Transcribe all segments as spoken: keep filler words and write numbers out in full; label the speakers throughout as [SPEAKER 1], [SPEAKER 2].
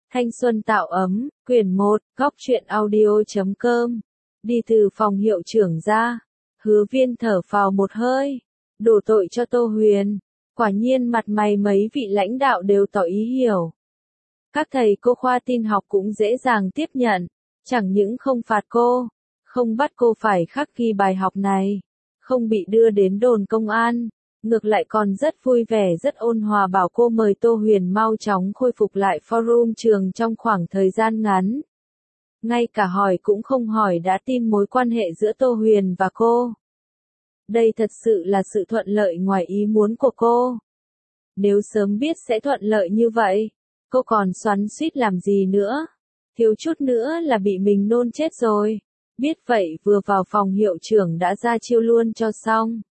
[SPEAKER 1] Thanh xuân tạo ấm, quyển một, góc truyện audio chấm com. Đi từ phòng hiệu trưởng ra, Hứa Viên thở phào một hơi, đổ tội cho Tô Huyền. Quả nhiên mặt mày mấy vị lãnh đạo đều tỏ ý hiểu. Các thầy cô khoa tin học cũng dễ dàng tiếp nhận, chẳng những không phạt cô, không bắt cô phải khắc ghi bài học này, không bị đưa đến đồn công an. Ngược lại còn rất vui vẻ rất ôn hòa bảo cô mời Tô Huyền mau chóng khôi phục lại forum trường trong khoảng thời gian ngắn. Ngay cả hỏi cũng không hỏi đã tin mối quan hệ giữa Tô Huyền và cô. Đây thật sự là sự thuận lợi ngoài ý muốn của cô. Nếu sớm biết sẽ thuận lợi như vậy, cô còn xoắn xuýt làm gì nữa. Thiếu chút nữa là bị mình nôn chết rồi. Biết vậy vừa vào phòng hiệu trưởng đã ra chiêu luôn cho xong.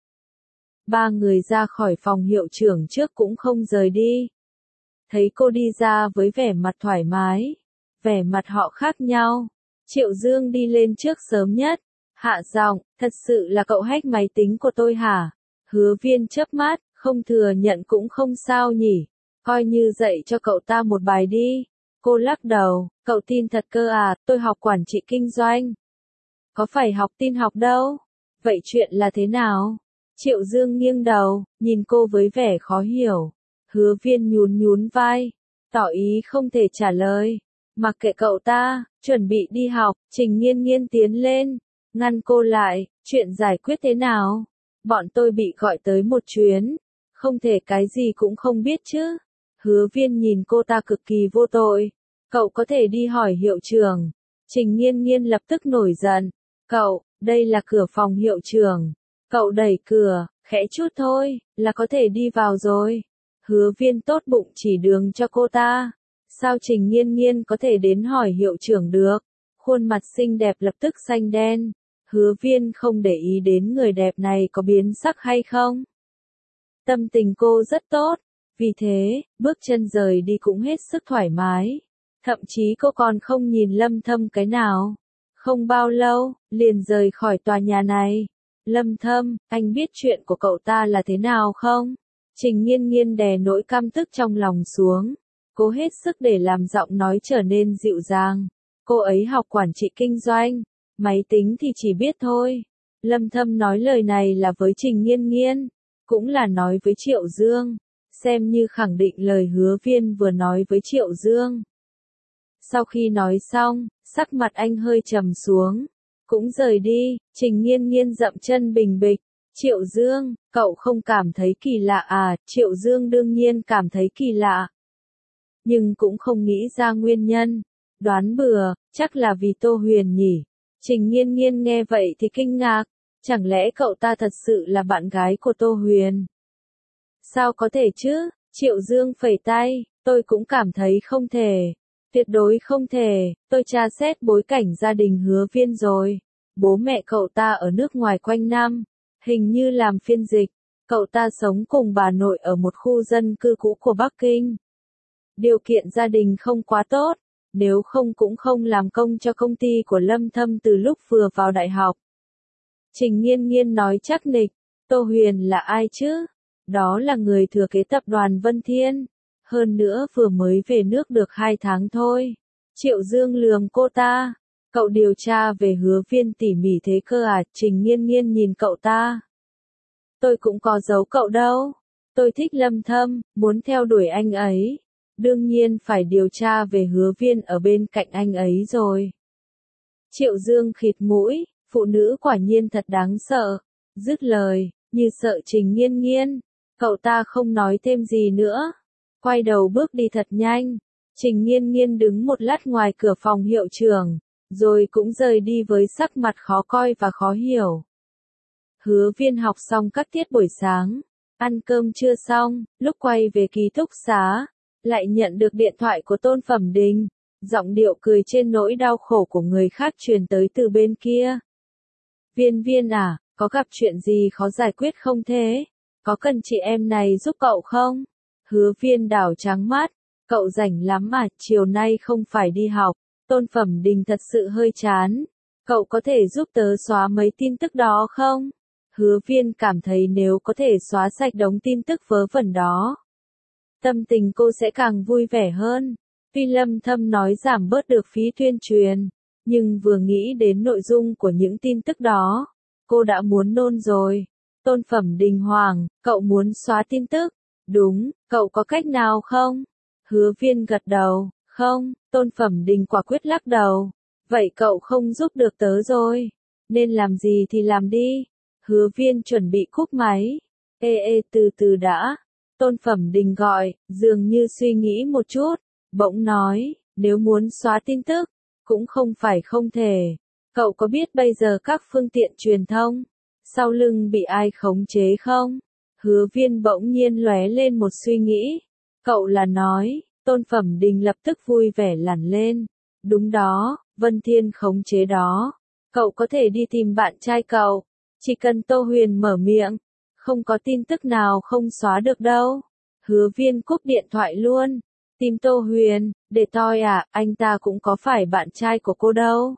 [SPEAKER 1] Ba người ra khỏi phòng hiệu trưởng trước cũng không rời đi. Thấy cô đi ra với vẻ mặt thoải mái, vẻ mặt họ khác nhau. Triệu Dương đi lên trước sớm nhất, hạ giọng, thật sự là cậu hack máy tính của tôi hả? Hứa Viên chớp mắt, không thừa nhận cũng không sao nhỉ, coi như dạy cho cậu ta một bài đi. Cô lắc đầu, cậu tin thật cơ à, tôi học quản trị kinh doanh. Có phải học tin học đâu, vậy chuyện là thế nào? Triệu Dương nghiêng đầu, nhìn cô với vẻ khó hiểu. Hứa Viên nhún nhún vai, tỏ ý không thể trả lời. Mặc kệ cậu ta, chuẩn bị đi học, Trình Nghiên Nghiên tiến lên, ngăn cô lại, chuyện giải quyết thế nào? Bọn tôi bị gọi tới một chuyến, không thể cái gì cũng không biết chứ. Hứa Viên nhìn cô ta cực kỳ vô tội. Cậu có thể đi hỏi hiệu trưởng. Trình Nghiên Nghiên lập tức nổi giận. Cậu, đây là cửa phòng hiệu trưởng. Cậu đẩy cửa, khẽ chút thôi, là có thể đi vào rồi. Hứa Viên tốt bụng chỉ đường cho cô ta. Sao Trình Nghiên Nghiên có thể đến hỏi hiệu trưởng được? Khuôn mặt xinh đẹp lập tức xanh đen. Hứa Viên không để ý đến người đẹp này có biến sắc hay không. Tâm tình cô rất tốt, vì thế, bước chân rời đi cũng hết sức thoải mái. Thậm chí cô còn không nhìn Lâm Thâm cái nào. Không bao lâu, liền rời khỏi tòa nhà này. Lâm Thâm, anh biết chuyện của cậu ta là thế nào không? Trình Nghiên Nghiên đè nỗi căm tức trong lòng xuống. Cố hết sức để làm giọng nói trở nên dịu dàng. Cô ấy học quản trị kinh doanh, máy tính thì chỉ biết thôi. Lâm Thâm nói lời này là với Trình Nghiên Nghiên, cũng là nói với Triệu Dương, xem như khẳng định lời Hứa Viên vừa nói với Triệu Dương. Sau khi nói xong, sắc mặt anh hơi trầm xuống, cũng rời đi. Trình Nghiên Nghiên dậm chân bình bịch. Triệu Dương, cậu không cảm thấy kỳ lạ à? Triệu Dương đương nhiên cảm thấy kỳ lạ, nhưng cũng không nghĩ ra nguyên nhân. Đoán bừa, chắc là vì Tô Huyền nhỉ. Trình Nghiên Nghiên nghe vậy thì kinh ngạc, chẳng lẽ cậu ta thật sự là bạn gái của Tô Huyền? Sao có thể chứ? Triệu Dương phẩy tay, tôi cũng cảm thấy không thể. Tuyệt đối không thể, tôi tra xét bối cảnh gia đình Hứa Viên rồi. Bố mẹ cậu ta ở nước ngoài quanh năm, hình như làm phiên dịch. Cậu ta sống cùng bà nội ở một khu dân cư cũ của Bắc Kinh. Điều kiện gia đình không quá tốt, nếu không cũng không làm công cho công ty của Lâm Thâm từ lúc vừa vào đại học. Trình Nghiên Nghiên nói chắc nịch, Tô Huyền là ai chứ? Đó là người thừa kế tập đoàn Vân Thiên, hơn nữa vừa mới về nước được hai tháng thôi. Triệu Dương lườm cô ta, cậu điều tra về Hứa Viên tỉ mỉ thế cơ à? Trình Nghiên Nghiên nhìn cậu ta. Tôi cũng có giấu cậu đâu, tôi thích Lâm Thâm, muốn theo đuổi anh ấy. Đương nhiên phải điều tra về Hứa Viên ở bên cạnh anh ấy rồi. Triệu Dương khịt mũi, phụ nữ quả nhiên thật đáng sợ. Dứt lời, như sợ Trình Nghiên Nghiên, cậu ta không nói thêm gì nữa, quay đầu bước đi thật nhanh. Trình Nghiên Nghiên đứng một lát ngoài cửa phòng hiệu trưởng, rồi cũng rời đi với sắc mặt khó coi và khó hiểu. Hứa Viên học xong các tiết buổi sáng, ăn cơm trưa xong, lúc quay về ký túc xá, lại nhận được điện thoại của Tôn Phẩm Đình, giọng điệu cười trên nỗi đau khổ của người khác truyền tới từ bên kia. Viên Viên à, có gặp chuyện gì khó giải quyết không thế? Có cần chị em này giúp cậu không? Hứa Viên đảo trắng mắt, cậu rảnh lắm mà, chiều nay không phải đi học. Tôn Phẩm Đình thật sự hơi chán. Cậu có thể giúp tớ xóa mấy tin tức đó không? Hứa Viên cảm thấy nếu có thể xóa sạch đống tin tức vớ vẩn đó, tâm tình cô sẽ càng vui vẻ hơn. Tuy Lâm Thâm nói giảm bớt được phí tuyên truyền, nhưng vừa nghĩ đến nội dung của những tin tức đó, cô đã muốn nôn rồi. Tôn Phẩm Đình Hoàng, cậu muốn xóa tin tức? Đúng, cậu có cách nào không? Hứa Viên gật đầu, không, Tôn Phẩm Đình quả quyết lắc đầu. Vậy cậu không giúp được tớ rồi, nên làm gì thì làm đi. Hứa Viên chuẩn bị cúp máy. Ê ê từ từ đã. Tôn Phẩm Đình gọi, dường như suy nghĩ một chút, bỗng nói, nếu muốn xóa tin tức, cũng không phải không thể. Cậu có biết bây giờ các phương tiện truyền thông, sau lưng bị ai khống chế không? Hứa Viên bỗng nhiên lóe lên một suy nghĩ. Cậu là nói, Tôn Phẩm Đình lập tức vui vẻ lẳn lên. Đúng đó, Vân Thiên khống chế đó. Cậu có thể đi tìm bạn trai cậu. Chỉ cần Tô Huyền mở miệng, không có tin tức nào không xóa được đâu. Hứa Viên cúp điện thoại luôn. Tìm Tô Huyền, để toi à, anh ta cũng có phải bạn trai của cô đâu.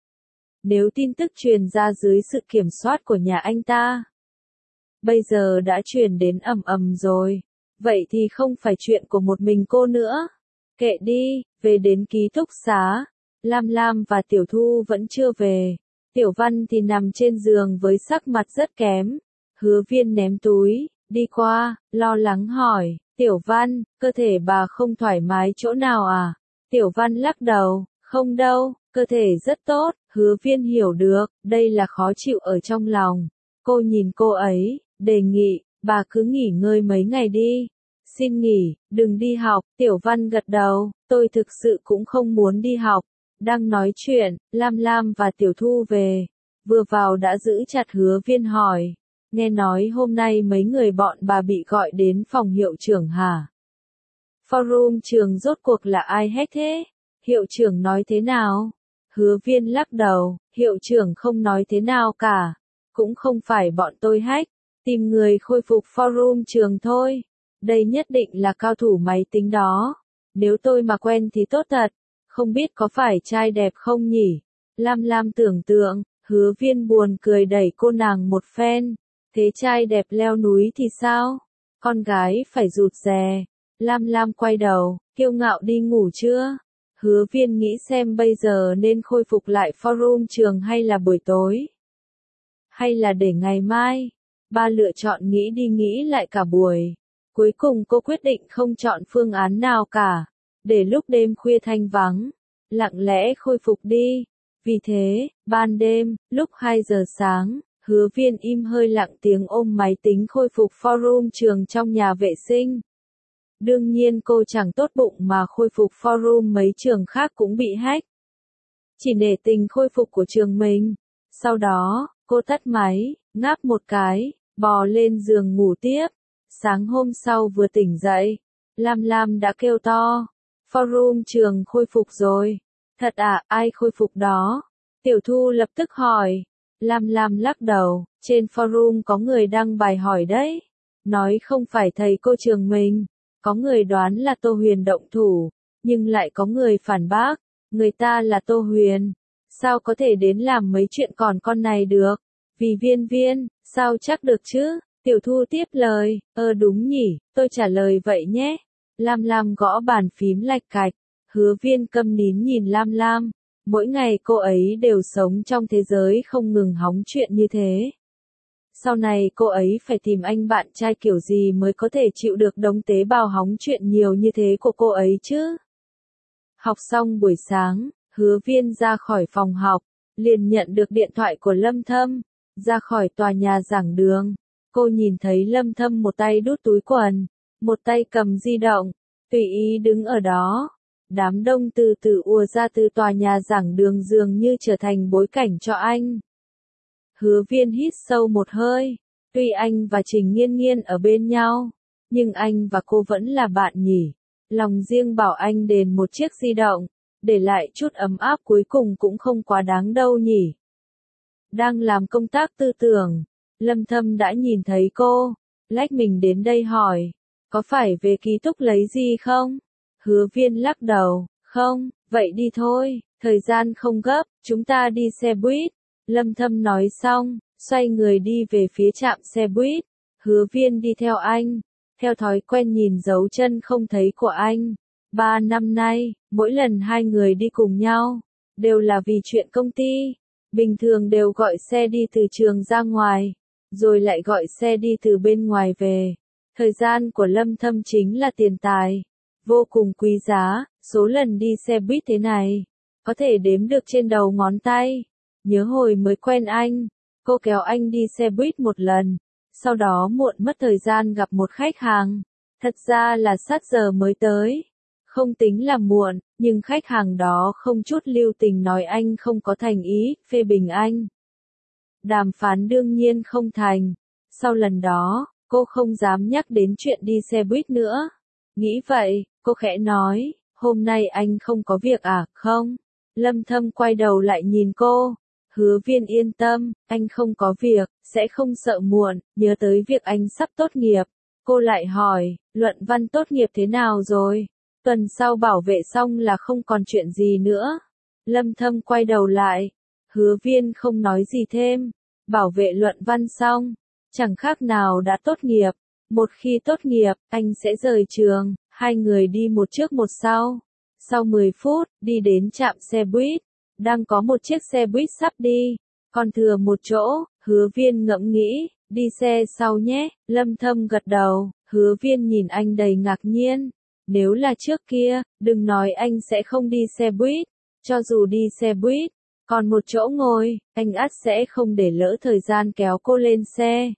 [SPEAKER 1] Nếu tin tức truyền ra dưới sự kiểm soát của nhà anh ta, bây giờ đã truyền đến ầm ầm rồi, vậy thì không phải chuyện của một mình cô nữa. Kệ đi, về đến ký túc xá, Lam Lam và Tiểu Thu vẫn chưa về. Tiểu Văn thì nằm trên giường với sắc mặt rất kém. Hứa Viên ném túi, đi qua, lo lắng hỏi, Tiểu Văn, cơ thể bà không thoải mái chỗ nào à? Tiểu Văn lắc đầu, không đâu, cơ thể rất tốt. Hứa Viên hiểu được, đây là khó chịu ở trong lòng. Cô nhìn cô ấy, đề nghị, bà cứ nghỉ ngơi mấy ngày đi. Xin nghỉ, đừng đi học. Tiểu Văn gật đầu, tôi thực sự cũng không muốn đi học. Đang nói chuyện, Lam Lam và Tiểu Thu về. Vừa vào đã giữ chặt Hứa Viên hỏi. Nghe nói hôm nay mấy người bọn bà bị gọi đến phòng hiệu trưởng hả? Forum trường rốt cuộc là ai hack thế? Hiệu trưởng nói thế nào? Hứa Viên lắc đầu, hiệu trưởng không nói thế nào cả. Cũng không phải bọn tôi hack, tìm người khôi phục forum trường thôi. Đây nhất định là cao thủ máy tính đó. Nếu tôi mà quen thì tốt thật. Không biết có phải trai đẹp không nhỉ? Lam Lam tưởng tượng, Hứa Viên buồn cười đẩy cô nàng một phen. Thế trai đẹp leo núi thì sao? Con gái phải rụt rè. Lam Lam quay đầu, kiêu ngạo đi ngủ chưa? Hứa Viên nghĩ xem bây giờ nên khôi phục lại forum trường hay là buổi tối? Hay là để ngày mai? Ba lựa chọn nghĩ đi nghĩ lại cả buổi. Cuối cùng cô quyết định không chọn phương án nào cả. Để lúc đêm khuya thanh vắng, lặng lẽ khôi phục đi. Vì thế, ban đêm, lúc hai giờ sáng, Hứa Viên im hơi lặng tiếng ôm máy tính khôi phục forum trường trong nhà vệ sinh. Đương nhiên cô chẳng tốt bụng mà khôi phục forum mấy trường khác cũng bị hack. Chỉ nể tình khôi phục của trường mình. Sau đó, cô tắt máy, ngáp một cái, bò lên giường ngủ tiếp. Sáng hôm sau vừa tỉnh dậy, Lam Lam đã kêu to. Forum trường khôi phục rồi. Thật à, ai khôi phục đó? Tiểu Thu lập tức hỏi. Lam Lam lắc đầu, trên forum có người đăng bài hỏi đấy. Nói không phải thầy cô trường mình. Có người đoán là Tô Huyền động thủ, nhưng lại có người phản bác. Người ta là Tô Huyền. Sao có thể đến làm mấy chuyện còn con này được? Vì Viên Viên, sao chắc được chứ? Tiểu Thu tiếp lời, ơ đúng nhỉ, tôi trả lời vậy nhé. Lam Lam gõ bàn phím lạch cạch. Hứa Viên câm nín nhìn Lam Lam. Mỗi ngày cô ấy đều sống trong thế giới không ngừng hóng chuyện như thế. Sau này cô ấy phải tìm anh bạn trai kiểu gì mới có thể chịu được đống tế bào hóng chuyện nhiều như thế của cô ấy chứ? Học xong buổi sáng, Hứa Viên ra khỏi phòng học, liền nhận được điện thoại của Lâm Thâm. Ra khỏi tòa nhà giảng đường, cô nhìn thấy Lâm Thâm một tay đút túi quần, một tay cầm di động, tùy ý đứng ở đó. Đám đông từ từ ùa ra từ tòa nhà giảng đường dường như trở thành bối cảnh cho anh. Hứa Viên hít sâu một hơi. Tuy anh và Trình Nghiên Nghiên ở bên nhau, nhưng anh và cô vẫn là bạn nhỉ. Lòng riêng bảo anh đền một chiếc di động, để lại chút ấm áp cuối cùng cũng không quá đáng đâu nhỉ. Đang làm công tác tư tưởng, Lâm Thâm đã nhìn thấy cô, lách mình đến đây hỏi, có phải về ký túc lấy gì không? Hứa Viên lắc đầu, không, vậy đi thôi, thời gian không gấp, chúng ta đi xe buýt. Lâm Thâm nói xong, xoay người đi về phía trạm xe buýt. Hứa Viên đi theo anh, theo thói quen nhìn dấu chân không thấy của anh. Ba năm nay, mỗi lần hai người đi cùng nhau, đều là vì chuyện công ty. Bình thường đều gọi xe đi từ trường ra ngoài, rồi lại gọi xe đi từ bên ngoài về. Thời gian của Lâm Thâm chính là tiền tài, vô cùng quý giá, số lần đi xe buýt thế này, có thể đếm được trên đầu ngón tay. Nhớ hồi mới quen anh, cô kéo anh đi xe buýt một lần, sau đó muộn mất thời gian gặp một khách hàng. Thật ra là sát giờ mới tới, không tính là muộn, nhưng khách hàng đó không chút lưu tình nói anh không có thành ý, phê bình anh. Đàm phán đương nhiên không thành. Sau lần đó, cô không dám nhắc đến chuyện đi xe buýt nữa. Nghĩ vậy, cô khẽ nói, hôm nay anh không có việc à, không? Lâm Thâm quay đầu lại nhìn cô. Hứa Viên yên tâm, anh không có việc, sẽ không sợ muộn, nhớ tới việc anh sắp tốt nghiệp. Cô lại hỏi, luận văn tốt nghiệp thế nào rồi? Tuần sau bảo vệ xong là không còn chuyện gì nữa. Lâm Thâm quay đầu lại. Hứa Viên không nói gì thêm. Bảo vệ luận văn xong, chẳng khác nào đã tốt nghiệp. Một khi tốt nghiệp, anh sẽ rời trường, hai người đi một trước một sau. Sau mười phút, đi đến trạm xe buýt. Đang có một chiếc xe buýt sắp đi, còn thừa một chỗ. Hứa Viên ngẫm nghĩ, đi xe sau nhé. Lâm Thâm gật đầu. Hứa Viên nhìn anh đầy ngạc nhiên. Nếu là trước kia, đừng nói anh sẽ không đi xe buýt. Cho dù đi xe buýt, còn một chỗ ngồi, anh ắt sẽ không để lỡ thời gian kéo cô lên xe.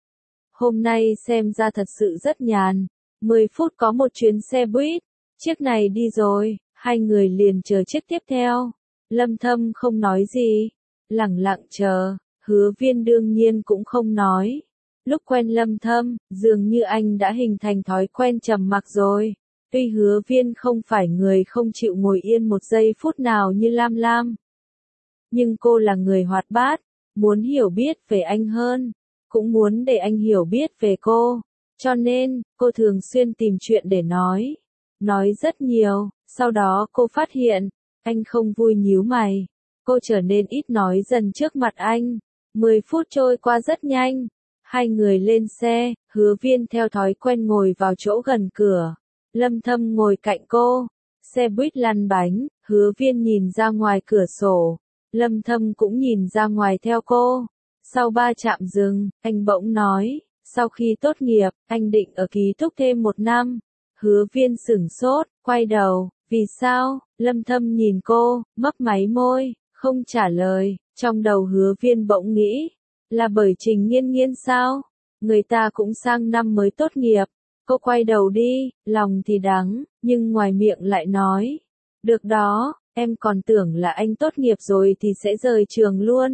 [SPEAKER 1] Hôm nay xem ra thật sự rất nhàn. mười phút có một chuyến xe buýt. Chiếc này đi rồi, hai người liền chờ chiếc tiếp theo. Lâm Thâm không nói gì, lẳng lặng chờ. Hứa Viên đương nhiên cũng không nói. Lúc quen Lâm Thâm, dường như anh đã hình thành thói quen trầm mặc rồi. Tuy Hứa Viên không phải người không chịu ngồi yên một giây phút nào như Lam Lam, nhưng cô là người hoạt bát, muốn hiểu biết về anh hơn, cũng muốn để anh hiểu biết về cô. Cho nên, cô thường xuyên tìm chuyện để nói. Nói rất nhiều, sau đó cô phát hiện, anh không vui nhíu mày. Cô trở nên ít nói dần trước mặt anh. mười phút trôi qua rất nhanh. Hai người lên xe, Hứa Viên theo thói quen ngồi vào chỗ gần cửa. Lâm Thâm ngồi cạnh cô. Xe buýt lăn bánh, Hứa Viên nhìn ra ngoài cửa sổ. Lâm Thâm cũng nhìn ra ngoài theo cô. Sau ba trạm dừng, anh bỗng nói, sau khi tốt nghiệp, anh định ở ký túc thêm một năm. Hứa Viên sửng sốt, quay đầu, vì sao? Lâm Thâm nhìn cô, mấp máy môi, không trả lời. Trong đầu Hứa Viên bỗng nghĩ, là bởi Trình Nghiên Nghiên sao? Người ta cũng sang năm mới tốt nghiệp. Cô quay đầu đi, lòng thì đắng, nhưng ngoài miệng lại nói, được đó, em còn tưởng là anh tốt nghiệp rồi thì sẽ rời trường luôn.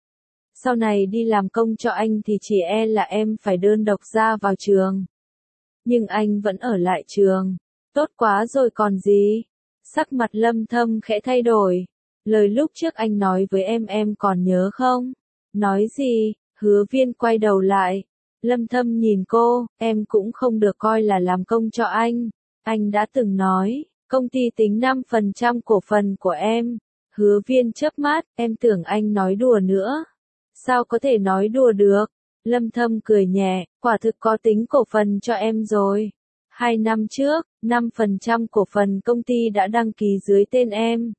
[SPEAKER 1] Sau này đi làm công cho anh thì chỉ e là em phải đơn độc ra vào trường. Nhưng anh vẫn ở lại trường. Tốt quá rồi còn gì? Sắc mặt Lâm Thâm khẽ thay đổi. Lời lúc trước anh nói với em em còn nhớ không? Nói gì? Hứa Viên quay đầu lại. Lâm Thâm nhìn cô, em cũng không được coi là làm công cho anh. Anh đã từng nói, công ty tính năm phần trăm cổ phần của em. Hứa Viên chớp mắt, em tưởng anh nói đùa nữa. Sao có thể nói đùa được? Lâm Thâm cười nhẹ, quả thực có tính cổ phần cho em rồi. Hai năm trước, năm phần trăm cổ phần công ty đã đăng ký dưới tên em.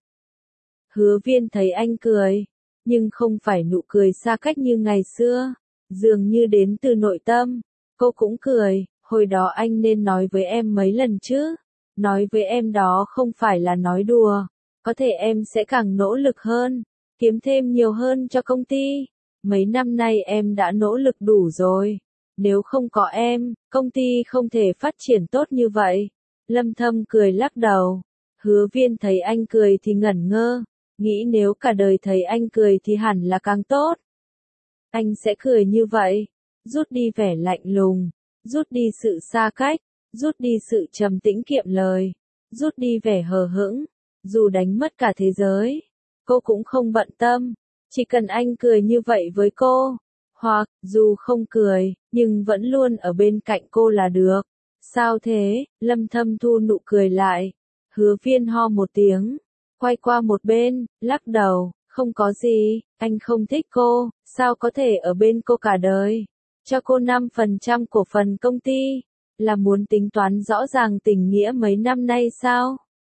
[SPEAKER 1] Hứa Viên thấy anh cười, nhưng không phải nụ cười xa cách như ngày xưa, dường như đến từ nội tâm. Cô cũng cười, hồi đó anh nên nói với em mấy lần chứ. Nói với em đó không phải là nói đùa, có thể em sẽ càng nỗ lực hơn, kiếm thêm nhiều hơn cho công ty. Mấy năm nay em đã nỗ lực đủ rồi. Nếu không có em, công ty không thể phát triển tốt như vậy. Lâm Thâm cười lắc đầu. Hứa Viên thấy anh cười thì ngẩn ngơ, nghĩ nếu cả đời thấy anh cười thì hẳn là càng tốt. Anh sẽ cười như vậy, rút đi vẻ lạnh lùng, rút đi sự xa cách, rút đi sự trầm tĩnh kiệm lời, rút đi vẻ hờ hững, dù đánh mất cả thế giới, cô cũng không bận tâm, chỉ cần anh cười như vậy với cô, hoặc, dù không cười, nhưng vẫn luôn ở bên cạnh cô là được. Sao thế? Lâm Thâm thu nụ cười lại. Hứa Viên ho một tiếng, quay qua một bên, lắc đầu, không có gì, anh không thích cô, sao có thể ở bên cô cả đời, cho cô năm phần trăm cổ phần công ty. Là muốn tính toán rõ ràng tình nghĩa mấy năm nay sao?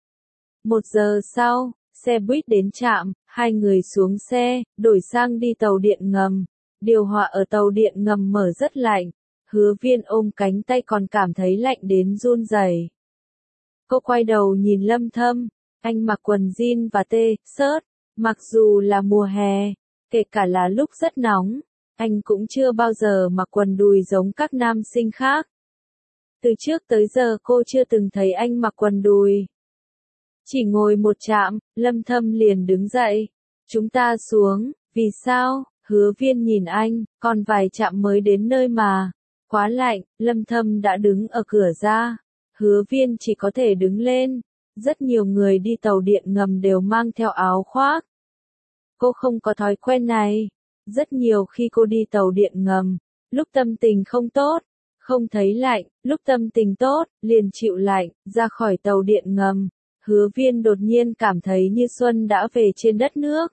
[SPEAKER 1] Một giờ sau, xe buýt đến trạm, hai người xuống xe, đổi sang đi tàu điện ngầm. Điều hòa ở tàu điện ngầm mở rất lạnh, Hứa Viên ôm cánh tay còn cảm thấy lạnh đến run rẩy. Cô quay đầu nhìn Lâm Thâm, anh mặc quần jean và t-shirt, mặc dù là mùa hè, kể cả là lúc rất nóng, anh cũng chưa bao giờ mặc quần đùi giống các nam sinh khác. Từ trước tới giờ cô chưa từng thấy anh mặc quần đùi. Chỉ ngồi một trạm, Lâm Thâm liền đứng dậy. Chúng ta xuống, vì sao? Hứa Viên nhìn anh, còn vài trạm mới đến nơi mà. Quá lạnh, Lâm Thâm đã đứng ở cửa ra. Hứa Viên chỉ có thể đứng lên. Rất nhiều người đi tàu điện ngầm đều mang theo áo khoác. Cô không có thói quen này. Rất nhiều khi cô đi tàu điện ngầm, lúc tâm tình không tốt, không thấy lạnh, lúc tâm tình tốt, liền chịu lạnh, ra khỏi tàu điện ngầm. Hứa Viên đột nhiên cảm thấy như xuân đã về trên đất nước.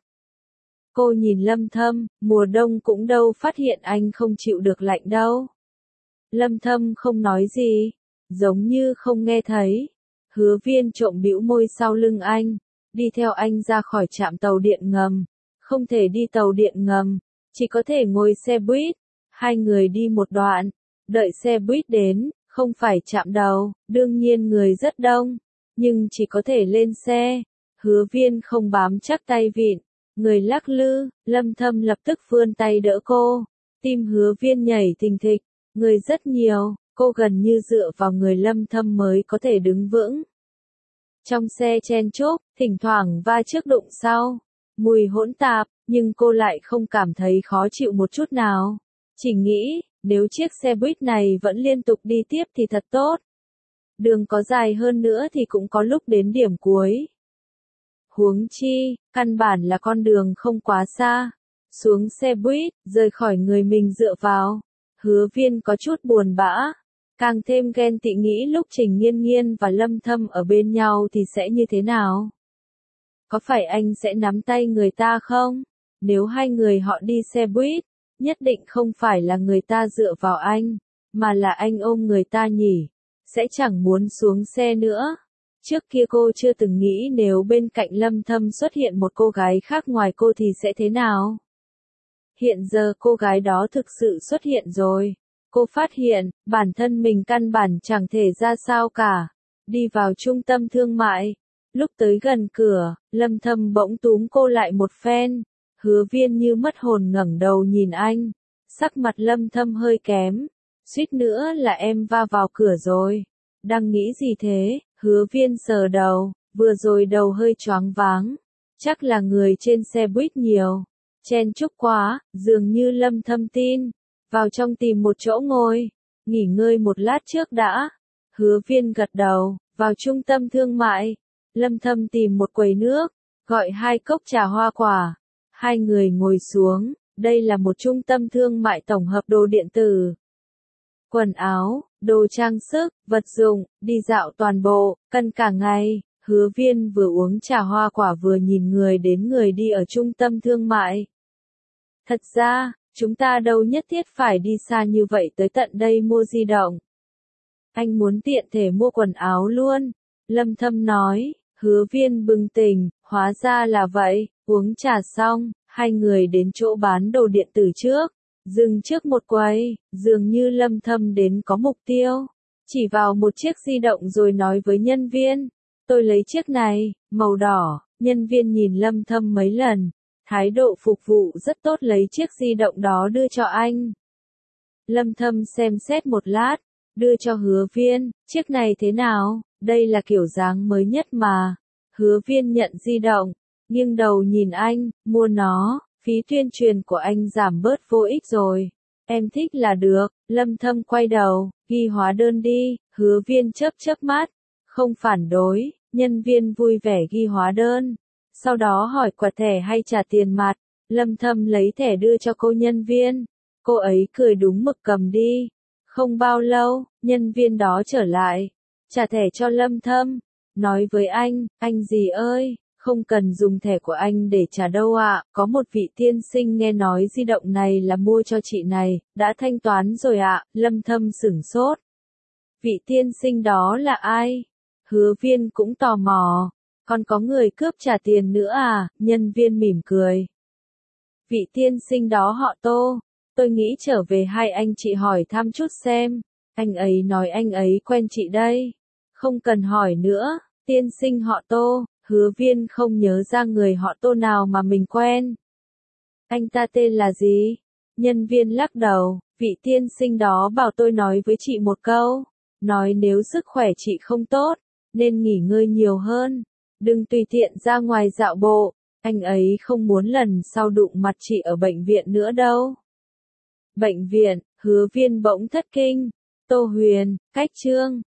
[SPEAKER 1] Cô nhìn Lâm Thâm, mùa đông cũng đâu phát hiện anh không chịu được lạnh đâu. Lâm Thâm không nói gì, giống như không nghe thấy. Hứa Viên trộm bĩu môi sau lưng anh, đi theo anh ra khỏi trạm tàu điện ngầm. Không thể đi tàu điện ngầm, chỉ có thể ngồi xe buýt. Hai người đi một đoạn, đợi xe buýt đến, không phải chạm đầu, đương nhiên người rất đông, nhưng chỉ có thể lên xe. Hứa Viên không bám chắc tay vịn, người lắc lư, Lâm Thâm lập tức vươn tay đỡ cô. Tim Hứa Viên nhảy thình thịch, người rất nhiều, cô gần như dựa vào người Lâm Thâm mới có thể đứng vững. Trong xe chen chúc, thỉnh thoảng va trước đụng sau, mùi hỗn tạp, nhưng cô lại không cảm thấy khó chịu một chút nào. Chỉ nghĩ, nếu chiếc xe buýt này vẫn liên tục đi tiếp thì thật tốt. Đường có dài hơn nữa thì cũng có lúc đến điểm cuối. Huống chi, căn bản là con đường không quá xa. Xuống xe buýt, rời khỏi người mình dựa vào. Hứa Viên có chút buồn bã. Càng thêm ghen tị nghĩ lúc Trình Nghiên Nghiên và Lâm Thâm ở bên nhau thì sẽ như thế nào? Có phải anh sẽ nắm tay người ta không? Nếu hai người họ đi xe buýt, nhất định không phải là người ta dựa vào anh, mà là anh ôm người ta nhỉ? Sẽ chẳng muốn xuống xe nữa. Trước kia cô chưa từng nghĩ nếu bên cạnh Lâm Thâm xuất hiện một cô gái khác ngoài cô thì sẽ thế nào. Hiện giờ cô gái đó thực sự xuất hiện rồi. Cô phát hiện, bản thân mình căn bản chẳng thể ra sao cả. Đi vào trung tâm thương mại. Lúc tới gần cửa, Lâm Thâm bỗng túm cô lại một phen. Hứa Viên như mất hồn ngẩng đầu nhìn anh. Sắc mặt Lâm Thâm hơi kém. Suýt nữa là em va vào cửa rồi. Đang nghĩ gì thế? Hứa Viên sờ đầu, vừa rồi đầu hơi choáng váng. Chắc là người trên xe buýt nhiều. Chen chúc quá, dường như Lâm Thâm tin. Vào trong tìm một chỗ ngồi. Nghỉ ngơi một lát trước đã. Hứa Viên gật đầu, vào trung tâm thương mại. Lâm Thâm tìm một quầy nước, gọi hai cốc trà hoa quả. Hai người ngồi xuống, đây là một trung tâm thương mại tổng hợp đồ điện tử. Quần áo, đồ trang sức, vật dụng, đi dạo toàn bộ, cân cả ngày. Hứa Viên vừa uống trà hoa quả vừa nhìn người đến người đi ở trung tâm thương mại. Thật ra, chúng ta đâu nhất thiết phải đi xa như vậy tới tận đây mua di động. Anh muốn tiện thể mua quần áo luôn. Lâm Thâm nói. Hứa Viên bừng tỉnh, hóa ra là vậy. Uống trà xong, hai người đến chỗ bán đồ điện tử trước. Dừng trước một quầy, dường như Lâm Thâm đến có mục tiêu. Chỉ vào một chiếc di động rồi nói với nhân viên. Tôi lấy chiếc này, màu đỏ. Nhân viên nhìn Lâm Thâm mấy lần. Thái độ phục vụ rất tốt, lấy chiếc di động đó đưa cho anh. Lâm Thâm xem xét một lát, đưa cho Hứa Viên. Chiếc này thế nào? Đây là kiểu dáng mới nhất mà. Hứa Viên nhận di động, nghiêng đầu nhìn anh, mua nó. Phí tuyên truyền của anh giảm bớt vô ích rồi. Em thích là được. Lâm Thâm quay đầu, ghi hóa đơn đi. Hứa Viên chớp chớp mắt, không phản đối. Nhân viên vui vẻ ghi hóa đơn. Sau đó hỏi quẹt thẻ hay trả tiền mặt. Lâm Thâm lấy thẻ đưa cho cô nhân viên. Cô ấy cười đúng mực cầm đi. Không bao lâu, nhân viên đó trở lại. Trả thẻ cho Lâm Thâm. Nói với anh, anh gì ơi, không cần dùng thẻ của anh để trả đâu ạ. Có một vị tiên sinh nghe nói di động này là mua cho chị này, đã thanh toán rồi ạ. Lâm Thâm sửng sốt. Vị tiên sinh đó là ai? Hứa viên cũng tò mò. Còn có người cướp trả tiền nữa à? Nhân viên mỉm cười. Vị tiên sinh đó họ Tô. Tôi nghĩ trở về hai anh chị hỏi thăm chút xem. Anh ấy nói anh ấy quen chị đây. Không cần hỏi nữa, tiên sinh họ Tô. Hứa viên không nhớ ra người họ Tô nào mà mình quen. Anh ta tên là gì? Nhân viên lắc đầu, vị tiên sinh đó bảo tôi nói với chị một câu. Nói nếu sức khỏe chị không tốt, nên nghỉ ngơi nhiều hơn. Đừng tùy tiện ra ngoài dạo bộ. Anh ấy không muốn lần sau đụng mặt chị ở bệnh viện nữa đâu. Bệnh viện, hứa viên bỗng thất kinh. Tô Huyền, cách chương.